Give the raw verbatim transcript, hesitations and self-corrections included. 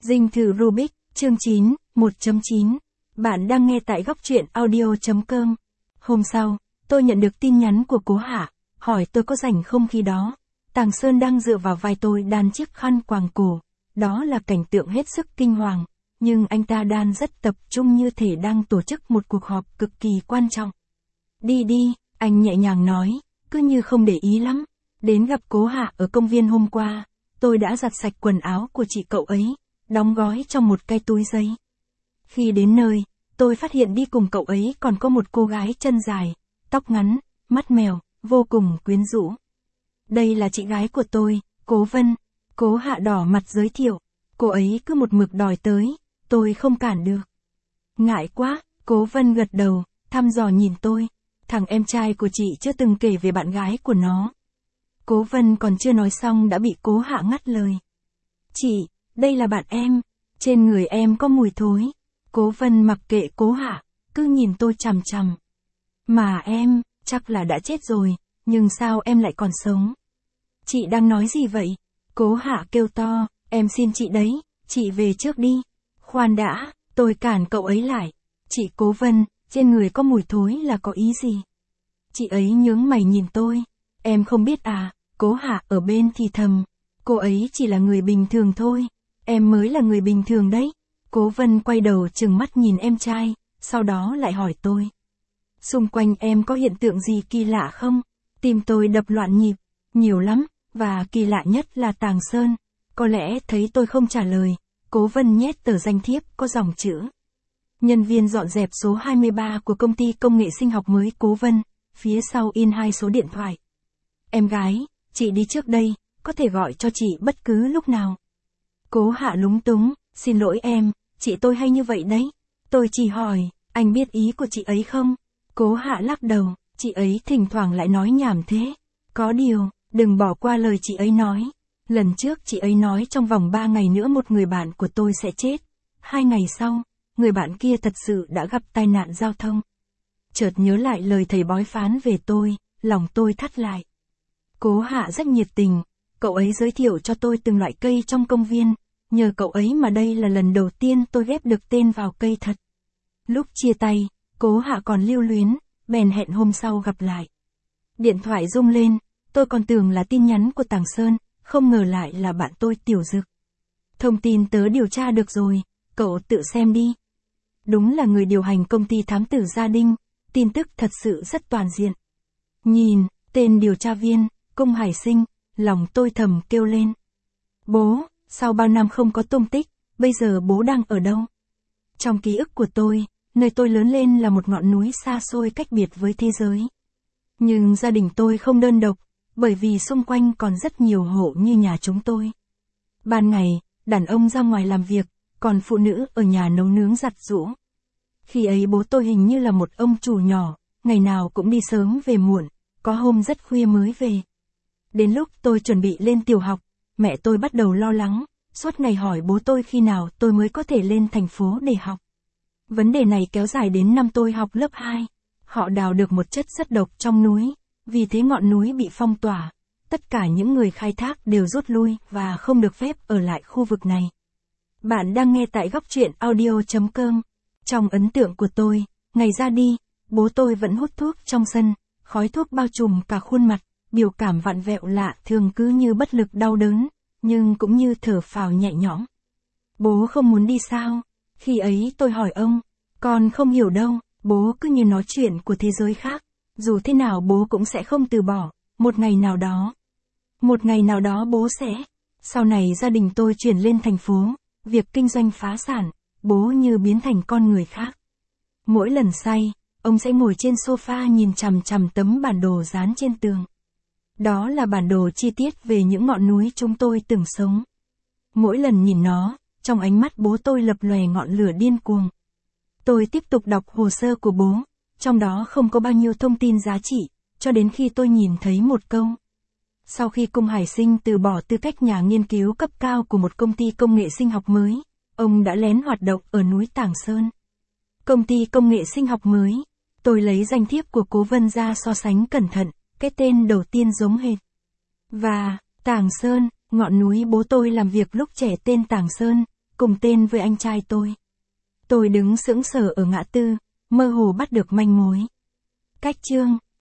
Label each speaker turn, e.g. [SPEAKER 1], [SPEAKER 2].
[SPEAKER 1] Dinh thự Rubik, chương chín, một chấm chín. Bạn đang nghe tại góc truyện audio.com. Hôm sau, tôi nhận được tin nhắn của Cố Hạ, hỏi tôi có rảnh không khi đó. Tàng Sơn đang dựa vào vai tôi đan chiếc khăn quàng cổ. Đó là cảnh tượng hết sức kinh hoàng, nhưng anh ta đan rất tập trung như thể đang tổ chức một cuộc họp cực kỳ quan trọng. Đi đi, anh nhẹ nhàng nói, cứ như không để ý lắm. Đến gặp Cố Hạ ở công viên hôm qua, tôi đã giặt sạch quần áo của chị cậu ấy, đóng gói trong một cái túi giấy. Khi đến nơi, tôi phát hiện đi cùng cậu ấy còn có một cô gái chân dài, tóc ngắn, mắt mèo, vô cùng quyến rũ. Đây là chị gái của tôi, Cố Vân. Cố Hạ đỏ mặt giới thiệu, cô ấy cứ một mực đòi tới, tôi không cản được. Ngại quá, Cố Vân gật đầu, thăm dò nhìn tôi, thằng em trai của chị chưa từng kể về bạn gái của nó. Cố Vân còn chưa nói xong đã bị Cố Hạ ngắt lời. Chị, đây là bạn em, trên người em có mùi thối. Cố Vân mặc kệ Cố Hạ, cứ nhìn tôi chằm chằm. Mà em, chắc là đã chết rồi, nhưng sao em lại còn sống? Chị đang nói gì vậy? Cố Hạ kêu to, em xin chị đấy, chị về trước đi. Khoan đã, tôi cản cậu ấy lại. Chị Cố Vân, trên người có mùi thối là có ý gì? Chị ấy nhướng mày nhìn tôi. Em không biết à? Cố Hạ ở bên thì thầm. Cô ấy chỉ là người bình thường thôi. Em mới là người bình thường đấy. Cố Vân quay đầu trừng mắt nhìn em trai, sau đó lại hỏi tôi. Xung quanh em có hiện tượng gì kỳ lạ không? Tim tôi đập loạn nhịp, nhiều lắm, và kỳ lạ nhất là Tàng Sơn. Có lẽ thấy tôi không trả lời, Cố Vân nhét tờ danh thiếp có dòng chữ. Nhân viên dọn dẹp số hai mươi ba của công ty công nghệ sinh học mới Cố Vân, phía sau in hai số điện thoại. Em gái, chị đi trước đây, có thể gọi cho chị bất cứ lúc nào. Cố Hạ lúng túng, xin lỗi em, chị tôi hay như vậy đấy. Tôi chỉ hỏi, anh biết ý của chị ấy không? Cố Hạ lắc đầu, chị ấy thỉnh thoảng lại nói nhảm thế. Có điều, đừng bỏ qua lời chị ấy nói. Lần trước chị ấy nói trong vòng ba ngày nữa một người bạn của tôi sẽ chết. Hai ngày sau, người bạn kia thật sự đã gặp tai nạn giao thông. Chợt nhớ lại lời thầy bói phán về tôi, lòng tôi thắt lại. Cố Hạ rất nhiệt tình, cậu ấy giới thiệu cho tôi từng loại cây trong công viên, nhờ cậu ấy mà đây là lần đầu tiên tôi ghép được tên vào cây thật. Lúc chia tay, Cố Hạ còn lưu luyến, bèn hẹn hôm sau gặp lại. Điện thoại rung lên, tôi còn tưởng là tin nhắn của Tàng Sơn, không ngờ lại là bạn tôi Tiểu Dực. Thông tin tớ điều tra được rồi, cậu tự xem đi. Đúng là người điều hành công ty thám tử gia đình, tin tức thật sự rất toàn diện. Nhìn, tên điều tra viên, Cung Hải Sinh, lòng tôi thầm kêu lên. Bố, sau bao năm không có tung tích, bây giờ bố đang ở đâu? Trong ký ức của tôi, nơi tôi lớn lên là một ngọn núi xa xôi cách biệt với thế giới. Nhưng gia đình tôi không đơn độc, bởi vì xung quanh còn rất nhiều hộ như nhà chúng tôi. Ban ngày, đàn ông ra ngoài làm việc, còn phụ nữ ở nhà nấu nướng giặt giũ. Khi ấy bố tôi hình như là một ông chủ nhỏ, ngày nào cũng đi sớm về muộn, có hôm rất khuya mới về. Đến lúc tôi chuẩn bị lên tiểu học, mẹ tôi bắt đầu lo lắng, suốt ngày hỏi bố tôi khi nào tôi mới có thể lên thành phố để học. Vấn đề này kéo dài đến năm tôi học lớp hai. Họ đào được một chất rất độc trong núi, vì thế ngọn núi bị phong tỏa. Tất cả những người khai thác đều rút lui và không được phép ở lại khu vực này. Bạn đang nghe tại góc truyện audio.com. Trong ấn tượng của tôi, ngày ra đi, bố tôi vẫn hút thuốc trong sân, khói thuốc bao trùm cả khuôn mặt, biểu cảm vặn vẹo lạ thường cứ như bất lực đau đớn, nhưng cũng như thở phào nhẹ nhõm. Bố không muốn đi sao? Khi ấy tôi hỏi ông, con không hiểu đâu, bố cứ như nói chuyện của thế giới khác, dù thế nào bố cũng sẽ không từ bỏ, một ngày nào đó. Một ngày nào đó bố sẽ. Sau này gia đình tôi chuyển lên thành phố, việc kinh doanh phá sản, bố như biến thành con người khác. Mỗi lần say, ông sẽ ngồi trên sofa nhìn chằm chằm tấm bản đồ dán trên tường. Đó là bản đồ chi tiết về những ngọn núi chúng tôi từng sống. Mỗi lần nhìn nó, trong ánh mắt bố tôi lập lòe ngọn lửa điên cuồng. Tôi tiếp tục đọc hồ sơ của bố, trong đó không có bao nhiêu thông tin giá trị, cho đến khi tôi nhìn thấy một câu. Sau khi Cung Hải Sinh từ bỏ tư cách nhà nghiên cứu cấp cao của một công ty công nghệ sinh học mới, ông đã lén hoạt động ở núi Tàng Sơn. Công ty công nghệ sinh học mới, tôi lấy danh thiếp của Cố Vân ra so sánh cẩn thận, cái tên đầu tiên giống hệt. Và, Tàng Sơn, ngọn núi bố tôi làm việc lúc trẻ tên Tàng Sơn, cùng tên với anh trai tôi. Tôi đứng sững sờ ở ngã tư, mơ hồ bắt được manh mối. Cách chương